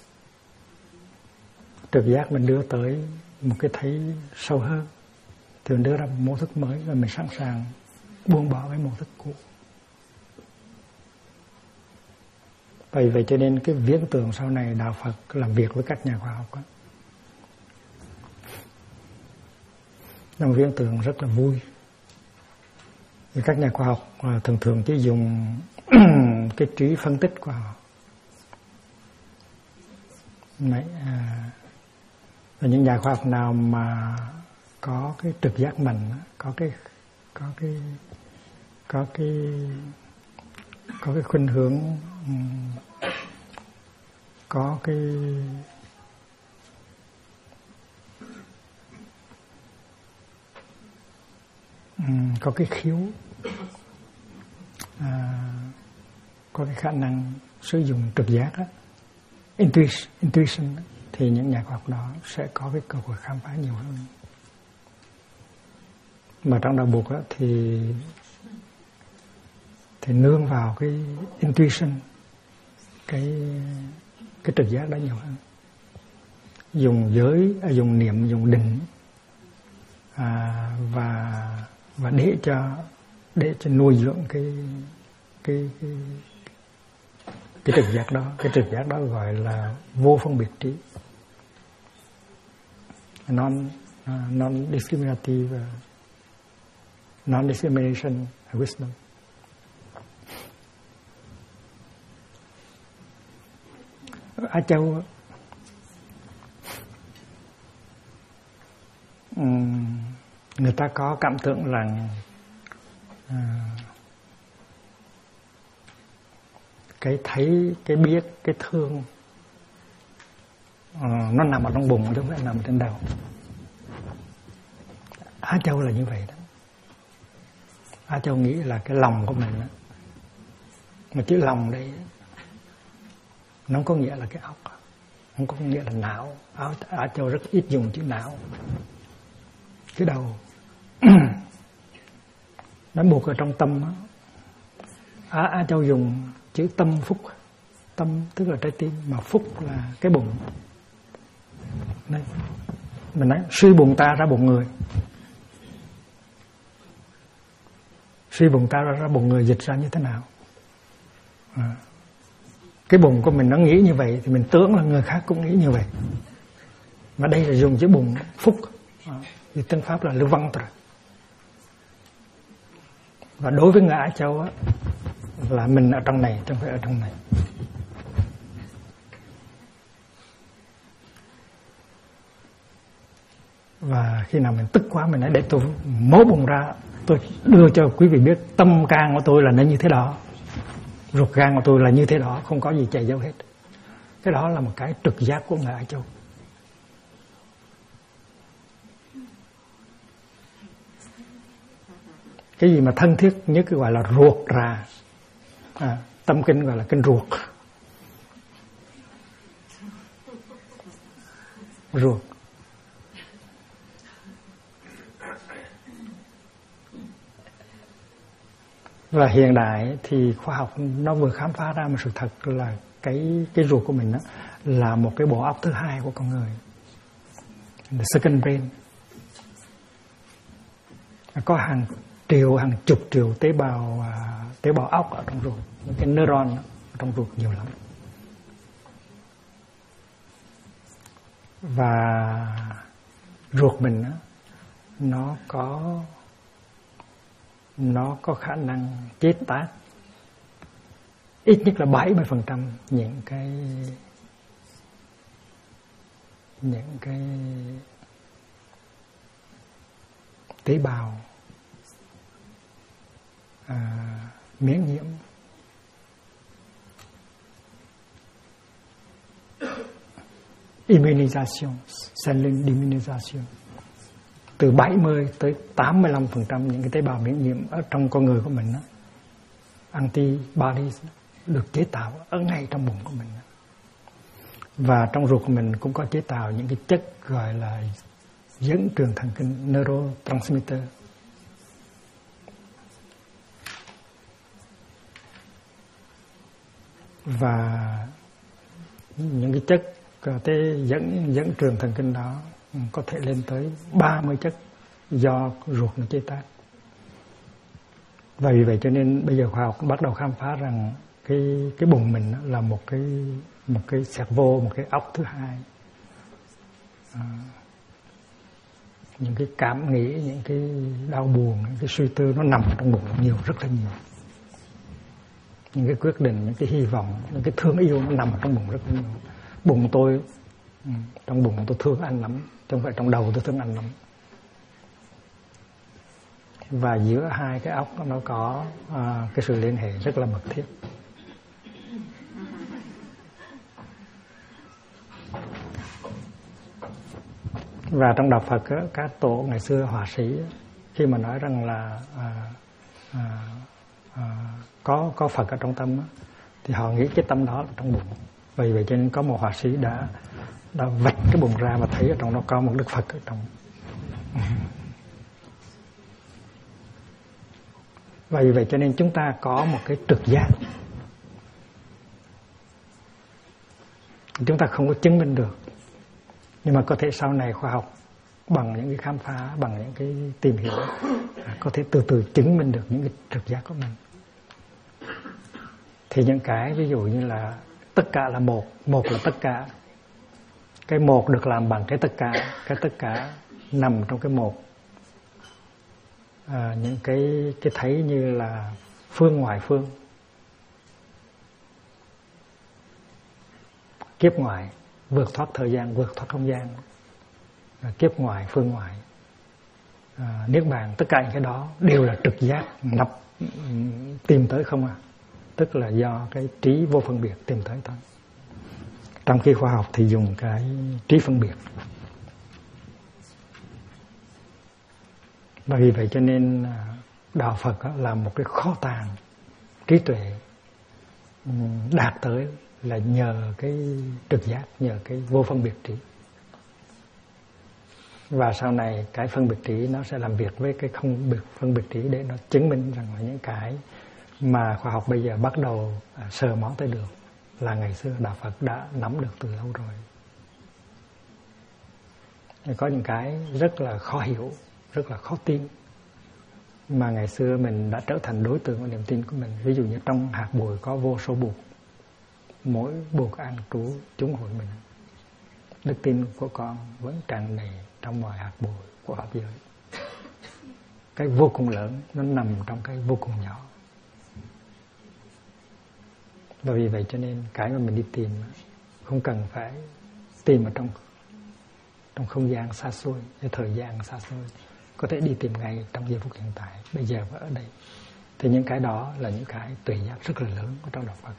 Speaker 1: trực giác mình đưa tới một cái thấy sâu hơn thì mình đưa ra một mô thức mới và mình sẵn sàng buông bỏ cái mô thức cũ. Vậy cho nên cái viễn tưởng sau này đạo Phật làm việc với các nhà khoa học đó, là một viễn tưởng rất là vui. Vì các nhà khoa học thường chỉ dùng cái trí phân tích của họ Và những nhà khoa học nào mà có cái trực giác mạnh, có cái khuynh hướng, có cái khiếu, có cái khả năng sử dụng trực giác đó, intuition đó, thì những nhà khoa học đó sẽ có cái cơ hội khám phá nhiều hơn. Mà trong đạo Phật đó thì nương vào cái intuition, cái trực giác đó nhiều hơn. Dùng giới, dùng niệm, dùng định, và để cho nuôi dưỡng cái trực giác đó. Cái trực giác đó gọi là vô phân biệt trí, non discriminative, non discrimination wisdom. Á Châu người ta có cảm tưởng rằng cái thấy, cái biết, cái thương nó nằm ở trong bụng chứ không phải nằm trên đầu. Á Châu là như vậy đó. Á Châu nghĩ là cái lòng của mình đó. Mà chữ lòng đây nó không có nghĩa là cái óc, không có nghĩa là não. Á Châu rất ít dùng chữ não, chữ đầu. Nó buộc ở trong tâm đó. Á Châu dùng chữ tâm phúc. Tâm tức là trái tim, mà phúc là cái bụng. Đây. Mình nói suy bụng ta ra bụng người. Suy bụng ta ra bụng người dịch ra như thế nào? Cái bụng của mình nó nghĩ như vậy thì mình tưởng là người khác cũng nghĩ như vậy. Mà đây là dùng chữ bụng phúc. Thì tiếng Pháp là le ventre. Và đối với người Á Châu á, là mình ở trong này chứ không phải ở trong này. Và khi nào mình tức quá mình nói để tôi mổ bụng ra, tôi đưa cho quý vị biết tâm can của tôi là nó như thế đó, ruột gan của tôi là như thế đó, không có gì che giấu hết. Cái đó là một cái trực giác của người Á Châu. Cái gì mà thân thiết nhất gọi là ruột rà, tâm kinh gọi là kinh ruột. Ruột. Và hiện đại thì khoa học nó vừa khám phá ra một sự thật là cái ruột của mình đó là một cái bộ óc thứ hai của con người, the second brain. Có hàng triệu, hàng chục triệu tế bào óc ở trong ruột, những cái neuron ở trong ruột nhiều lắm. Và ruột mình đó, nó có khả năng chế tác ít nhất là 70% những cái tế bào miễn nhiễm. Immunization, cellular immunization. Từ 70 tới 85% những cái tế bào miễn nhiễm ở trong con người của mình đó, antibodies được chế tạo ở ngay trong bụng của mình. Và trong ruột của mình cũng có chế tạo những cái chất gọi là dẫn truyền thần kinh, neurotransmitter. Và những cái chất dẫn truyền thần kinh đó có thể lên tới 30 chất do ruột nó chế tác. Và vì vậy cho nên bây giờ khoa học bắt đầu khám phá rằng cái bụng mình là một cái cerveau, một cái óc thứ hai. Những cái cảm nghĩ, những cái đau buồn, những cái suy tư nó nằm trong bụng nhiều, rất là nhiều. Những cái quyết định, những cái hy vọng, những cái thương yêu nó nằm trong bụng rất là nhiều. Bụng tôi Trong bụng tôi thương anh lắm, chứ không phải trong đầu tôi thương anh lắm. Và giữa hai cái óc nó có cái sự liên hệ rất là mật thiết. Và trong đạo Phật á, các tổ ngày xưa họa sĩ khi mà nói rằng là có Phật ở trong tâm á, thì họ nghĩ cái tâm đó là trong bụng. Vì vậy cho nên có một họa sĩ đã vạch cái bụng ra và thấy ở trong nó có một Đức Phật ở trong. Vì vậy cho nên chúng ta có một cái trực giác. Chúng ta không có chứng minh được, nhưng mà có thể sau này khoa học bằng những cái khám phá, bằng những cái tìm hiểu có thể từ từ chứng minh được những cái trực giác của mình. Thì những cái ví dụ như là tất cả là một là tất cả. Cái một được làm bằng cái tất cả nằm trong cái một. Những cái thấy như là phương ngoài phương, kiếp ngoài, vượt thoát thời gian, vượt thoát không gian, kiếp ngoài, phương ngoài, niết bàn, tất cả những cái đó đều là trực giác tìm tới không à. Tức là do cái trí vô phân biệt tìm tới thôi. Trong khi khoa học thì dùng cái trí phân biệt. Và vì vậy cho nên đạo Phật là một cái kho tàng trí tuệ đạt tới là nhờ cái trực giác, nhờ cái vô phân biệt trí. Và sau này cái phân biệt trí nó sẽ làm việc với cái không phân biệt trí để nó chứng minh rằng là những cái mà khoa học bây giờ bắt đầu sờ mó tới được là ngày xưa đạo Phật đã nắm được từ lâu rồi. Có những cái rất là khó hiểu, rất là khó tin, mà ngày xưa mình đã trở thành đối tượng của niềm tin của mình. Ví dụ như trong hạt bụi có vô số buộc, mỗi buộc an trú chúng hội mình. Đức tin của con vẫn tràn đầy trong mọi hạt bụi của pháp giới. Cái vô cùng lớn nó nằm trong cái vô cùng nhỏ. Và vì vậy cho nên cái mà mình đi tìm không cần phải tìm ở trong không gian xa xôi, hay thời gian xa xôi, có thể đi tìm ngay trong giây phút hiện tại, bây giờ và ở đây. Thì những cái đó là những cái tuệ giác rất là lớn ở trong đạo Phật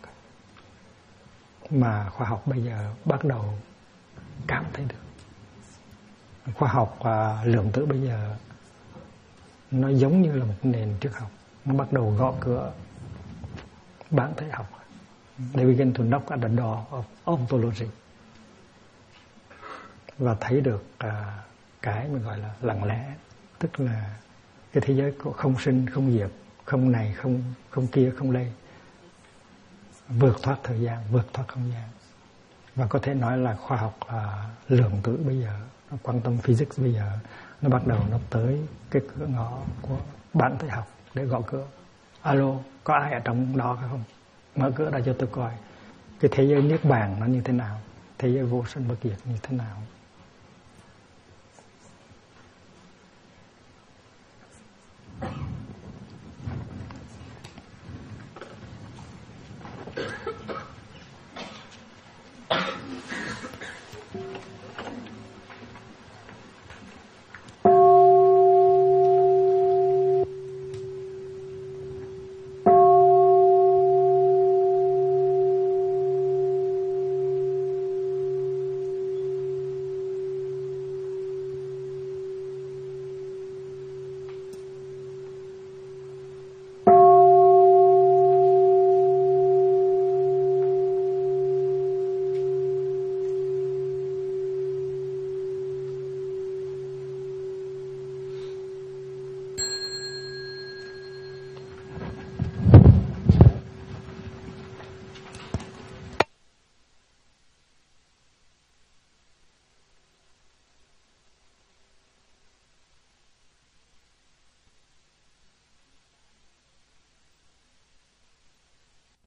Speaker 1: mà khoa học bây giờ bắt đầu cảm thấy được. Khoa học lượng tử bây giờ nó giống như là một nền triết học, nó bắt đầu gõ cửa bản thể học. They begin to knock at the door of ontology. Và thấy được cái mình gọi là lặng lẽ, tức là cái thế giới của không sinh, không diệt, không này, không kia, không đây, vượt thoát thời gian, vượt thoát không gian. Và có thể nói là khoa học lượng tử bây giờ, quantum physics bây giờ, nó bắt đầu nó tới cái cửa ngõ của bản thể học để gõ cửa. Alo, có ai ở trong đó không? Mở cửa ra cho tôi coi cái thế giới niết bàn nó như thế nào, thế giới vô sinh bất diệt như thế nào.